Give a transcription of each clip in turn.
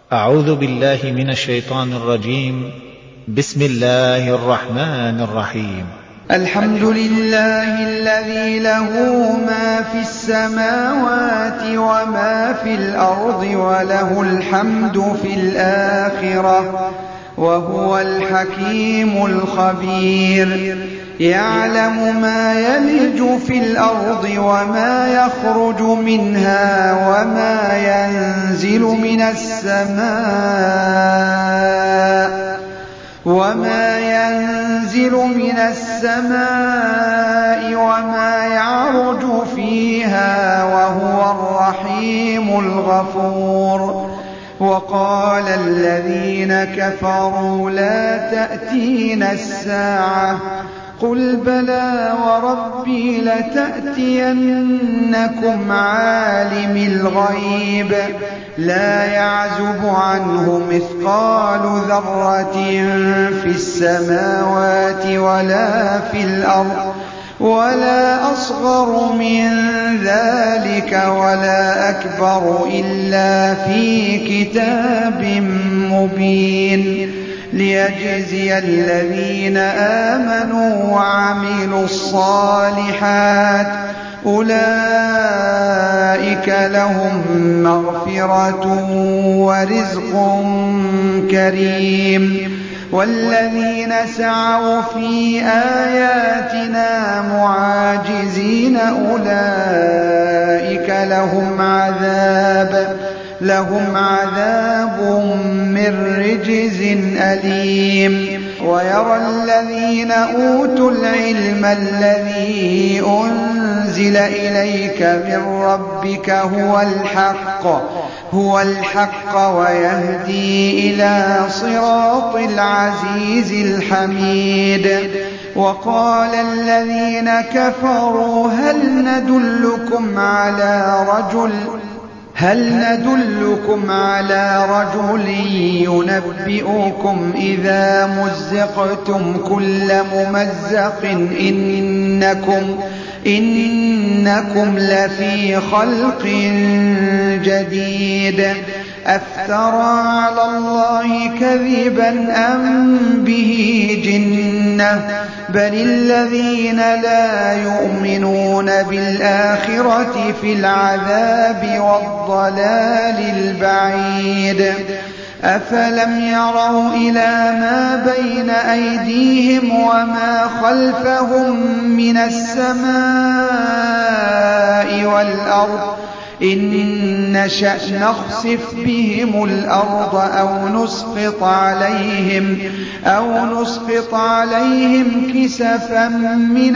أعوذ بالله من الشيطان الرجيم. بسم الله الرحمن الرحيم. الحمد لله الذي له ما في السماوات وما في الأرض وله الحمد في الآخرة وهو الحكيم الخبير. يعلم ما يلج في الأرض وما يخرج منها وما ينزل من السماء وما يعرج فيها وهو الرحيم الغفور. وقال الذين كفروا لا تأتينا الساعة قل بلى وربي لتأتينكم عالم الغيب لا يعزب عنه مثقال ذرة في السماوات ولا في الأرض ولا أصغر من ذلك ولا أكبر إلا في كتاب مبين ليجزي الذين آمنوا وعملوا الصالحات أولئك لهم مغفرة ورزق كريم. والذين سعوا في آياتنا معاجزين أولئك لهم عذاب من رجز أليم. ويرى الذين أوتوا العلم الذي أنزل إليك من ربك هو الحق ويهدي إلى صراط العزيز الحميد. وقال الذين كفروا هل ندلكم على رجل ينبئكم إذا مزقتم كل ممزق إنكم لفي خلق جديد. أفترى على الله كذبا أم به جنة بل الذين لا يؤمنون بالآخرة في العذاب والضلال البعيد. أفلم يروا إلى ما بين أيديهم وما خلفهم من السماء والأرض إن نشأ نخسف بهم الأرض أو نسقط عليهم كسفا من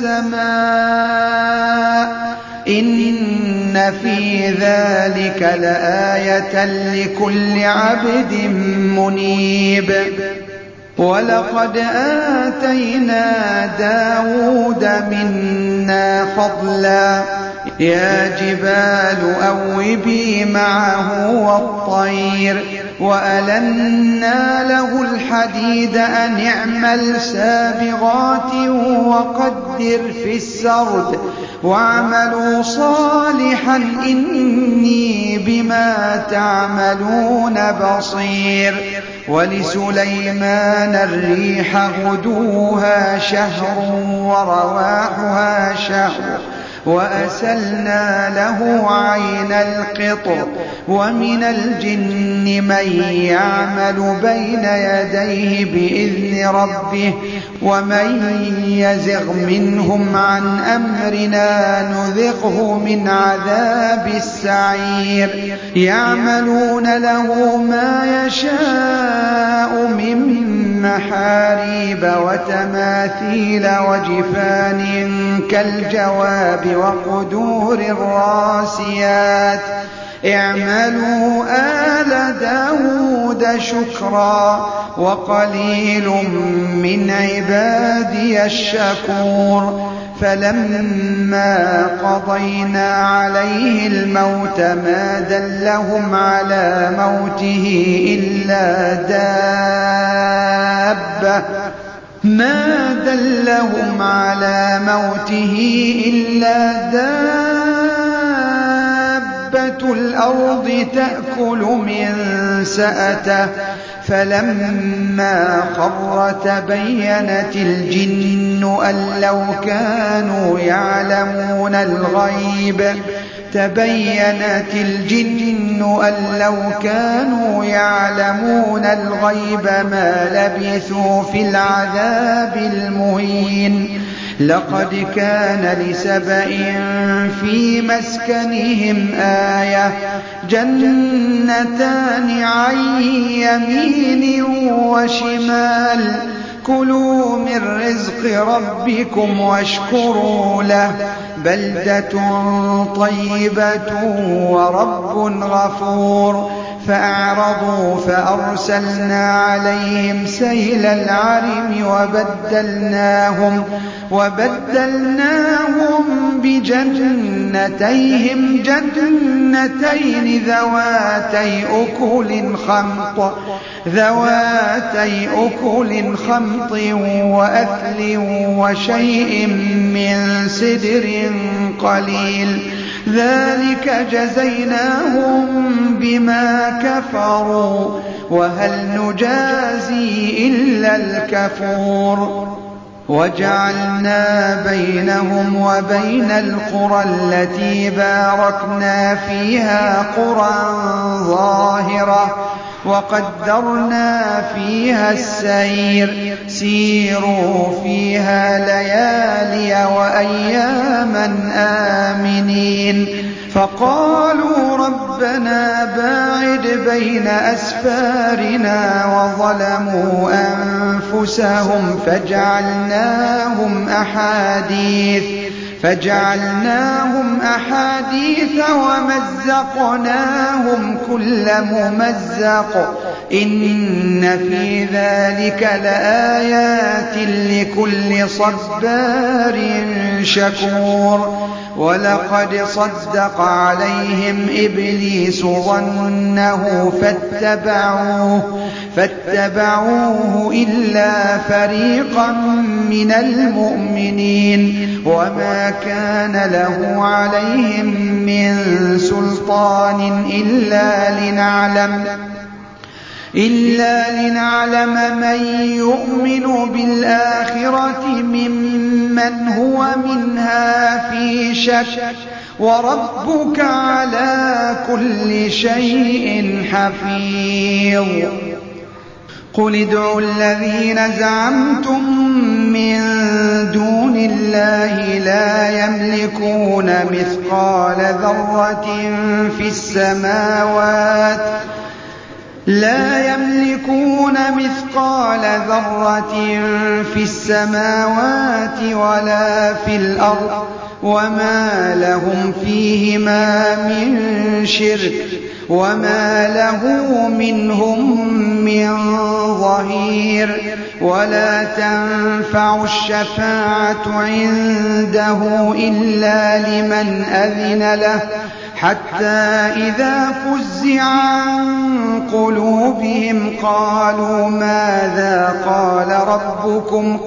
السماء إن في ذلك لآية لكل عبد منيب. ولقد آتينا داود منا فضلا يا جبال أوبي معه والطير وألنا له الحديد أن اعمل سابغات وقدر في السرد واعملوا صالحا إني بما تعملون بصير. ولسليمان الريح غدوها شهر ورواحها شهر وأسلنا له عين القطر. ومن الجن من يعمل بين يديه بإذن ربه ومن يزغ منهم عن أمرنا نذقه من عذاب السعير. يعملون له ما يشاء من محاريب وتماثيل وجفان كالجواب وقدور الراسيات اعملوا آل داود شكرا وقليل من عبادي الشكور. فلما قضينا عليه الموت ما دلهم على موته إلا دابة الأرض تأكل من سأته فلما خر تبينت الجن أن لو كانوا يعلمون الغيب ما لبثوا في العذاب المهين لقد كان لسبإ في مسكنهم آية جنتان عن يمين وشمال كلوا من رزق ربكم واشكروا له بلدة طيبة ورب غفور فأعرضوا فأرسلنا عليهم سيل العرم وبدلناهم بجنتيهم جنتين ذواتي أكل خمط وأثل وشيء من سدر قليل ذلك جزيناهم بما كفروا وهل نجازي إلا الكفور وجعلنا بينهم وبين القرى التي باركنا فيها قرى ظاهرة وقدرنا فيها السير سيروا فيها ليالي وأياما آمنين فقالوا ربنا باعد بين أسفارنا وظلموا أنفسهم فجعلناهم أحاديث ومزقناهم كل ممزق إن في ذلك لآيات لكل صبار شكور ولقد صدق عليهم إبليس ظنه فاتبعوه إلا فريقا من المؤمنين وما كان له عليهم من سلطان إلا لنعلم من يؤمن بالآخرة ممن هو منها في شك وربك على كل شيء حفيظ قل ادعوا الذين زعمتم من دون الله لا يملكون مثقال ذرة في السماوات ولا في الأرض وما لهم فيهما من شرك وما له منهم من ظهير ولا تنفع الشفاعة عنده إلا لمن أذن له حتى إذا فزع عن قلوبهم قالوا ماذا قال ربكم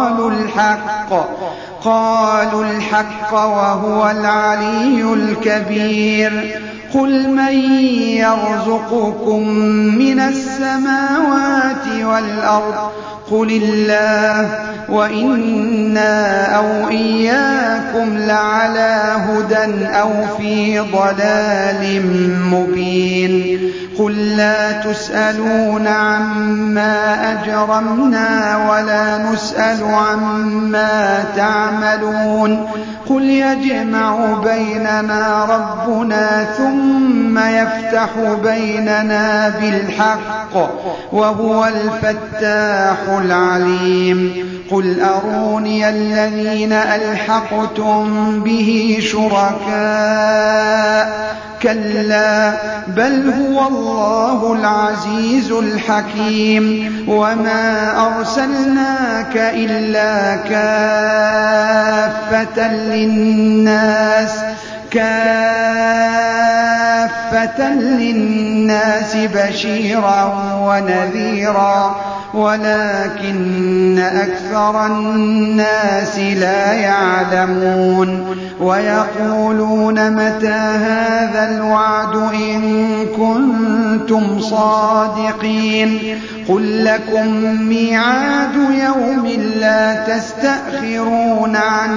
قالوا الحق وهو العلي الكبير قل من يرزقكم من السماوات والأرض قل الله وإنا أو إياكم لعلى هدى أو في ضلال مبين قل لا تسألون عما أجرمنا ولا نسأل عما تعملون قل يجمع بيننا ربنا ثم يفتح بيننا بالحق وهو الفتاح العليم قل أروني الذين ألحقتم به شركاء كلا بل هو الله العزيز الحكيم وما أرسلناك إلا كافة للناس بشيرا ونذيرا ولكن أكثر الناس لا يعلمون ويقولون متى هذا الوعد إن كنتم صادقين قل لكم ميعاد يوم لا تستأخرون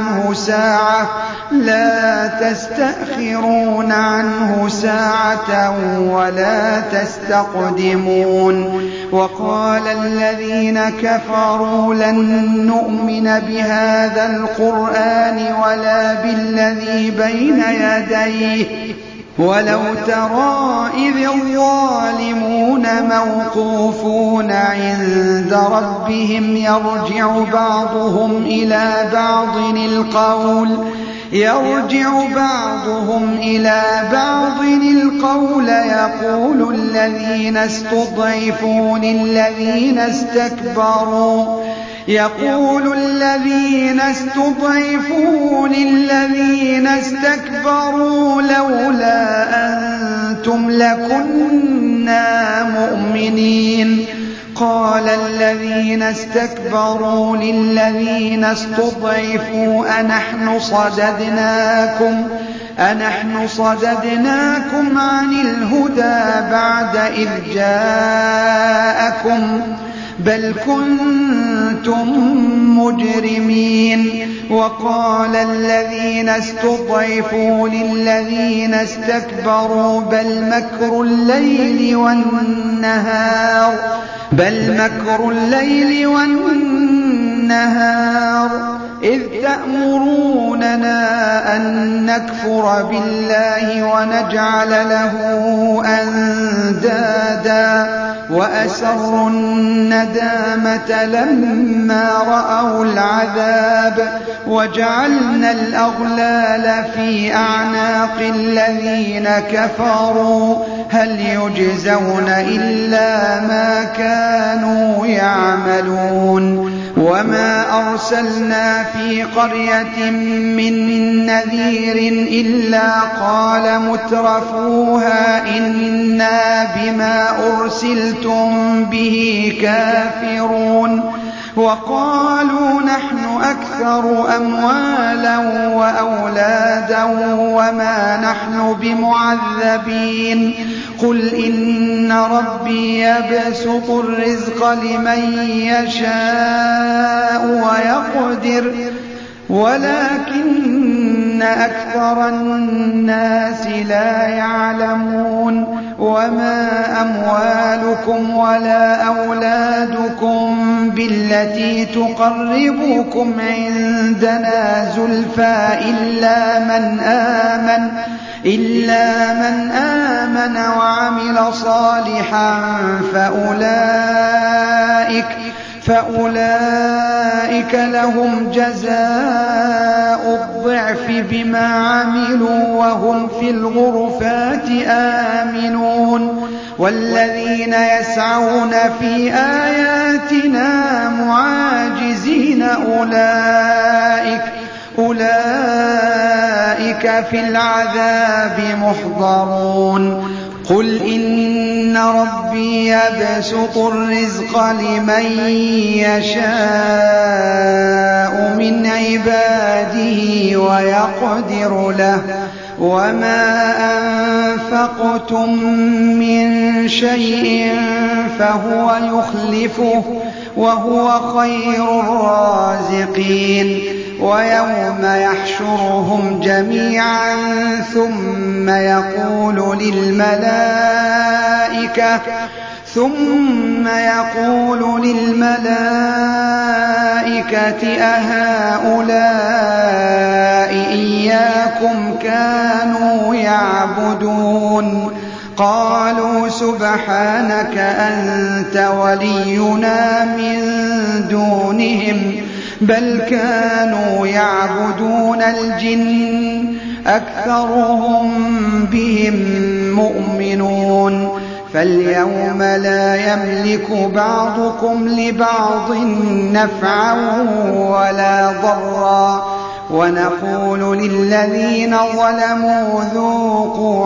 عنه ساعة ولا تستقدمون وقال الذين كفروا لن نؤمن بهذا القرآن ولا بالذي بين يديه ولو ترى إذ الظالمون موقوفون عند ربهم يرجع بعضهم إلى بعض القول يقول الذين استضعفوا للذين استكبروا لولا أنتم لكنا مؤمنين قال الذين استكبروا للذين استضعفوا أنحن صددناكم عن الهدى بعد إذ جاءكم بل كنتم مجرمين وقال الذين استضعفوا للذين استكبروا بل مكر الليل والنهار إذ تأمروننا أن نكفر بالله ونجعل له أندادا وأسروا الندامة لما رأوا العذاب وجعلنا الأغلال في أعناق الذين كفروا هل يجزون إلا ما كانوا يعملون وما أرسلنا في قرية من نذير إلا قال مترفوها إنا بما أرسلتم به كافرون وقالوا نحن أكثر أموالا وأولادا وما نحن بمعذبين قل إن ربي يبسط الرزق لمن يشاء ويقدر ولكن أكثر الناس لا يعلمون وما أموالكم ولا أولادكم بالتي تقربكم عندنا زلفى إلا من آمن وعمل صالحا فأولئك لهم جزاء الضعف بما عملوا وهم في الغرفات آمنون والذين يسعون في آياتنا معاجزين أولئك في العذاب محضرون قل إن ربي يبسط الرزق لمن يشاء من عباده ويقدر له وما أنفقتم من شيء فهو يخلفه وهو خير الرازقين ويوم يحشرهم جميعا ثم يقول للملائكة أهؤلاء إياكم كانوا يعبدون قالوا سبحانك أنت ولينا من دونهم بل كانوا يعبدون الجن أكثرهم بهم مؤمنون فاليوم لا يملك بعضكم لبعض نفعا ولا ضرا ونقول للذين ظلموا ذوقوا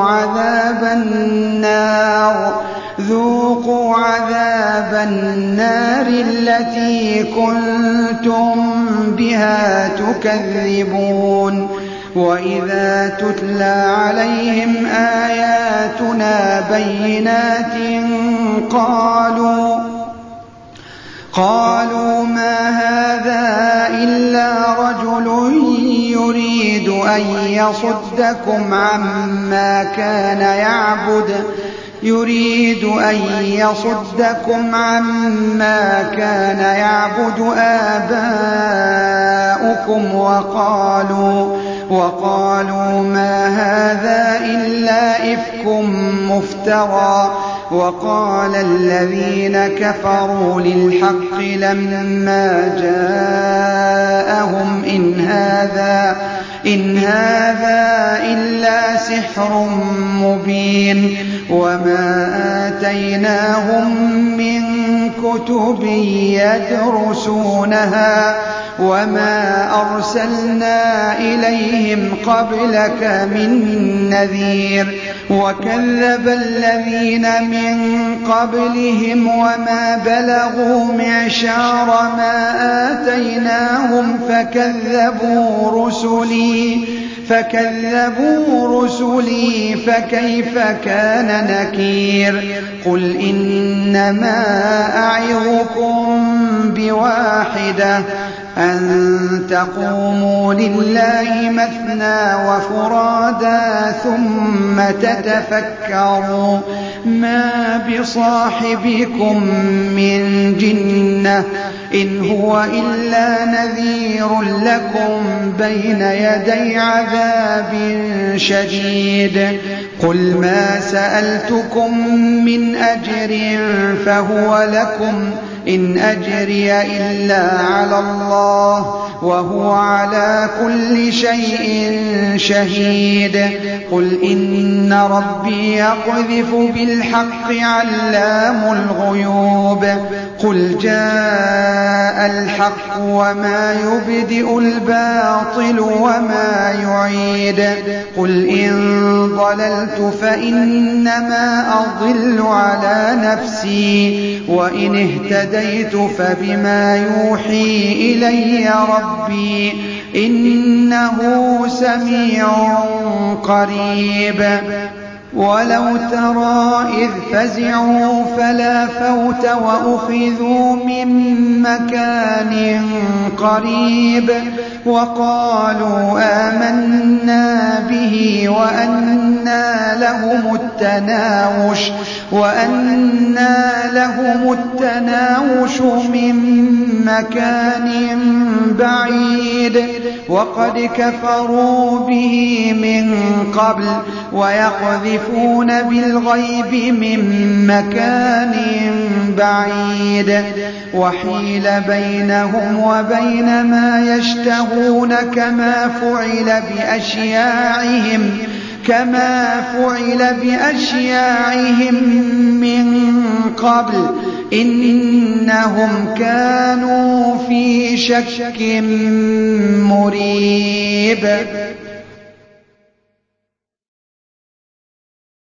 عذاب النار التي كنتم بها تكذبون وإذا تتلى عليهم آياتنا بينات قالوا ما هذا إلا رجل يريد أن يصدكم عما كان يعبد آباؤكم وقالوا ما هذا إلا إفك مفترى. وقال الذين كفروا للحق لما جاءهم إن هذا إلا سحر مبين. وما آتيناهم من كتب يدرسونها وما أرسلنا إليهم قبلك من نذير. وكذب الذين من قبلهم وما بلغوا معشار ما آتيناهم فكذبوا رسلي فكيف كان نكير. قل إنما أعظكم بواحدة أن تقوموا لله مثنى وفرادا ثم تتفكروا ما بصاحبكم من جنة إن هو إلا نذير لكم بين يدي عذاب شديد. قل ما سألتكم من أجر فهو لكم إن أجري إلا على الله وهو على كل شيء شهيد. قل إن ربي يقذف بالحق علام الغيوب. قل جاء الحق وما يبدئ الباطل وما يعيد. قل إن ضللت فإنما أضل على نفسي وإن اهتديت فبما يوحي إلي ربي إنه سميع قريب. ولو ترى إذ فزعوا فلا فوت وأخذوا من مكان قريب وقالوا آمنا به وأنى لهم التناوش من مكان بعيد وقد كفروا به من قبل ويقذفون بالغيب من مكان بعيد. وحيل بينهم وبين ما يشتهون كما فعل بأشياعهم من قبل إنهم كانوا في شك مريب.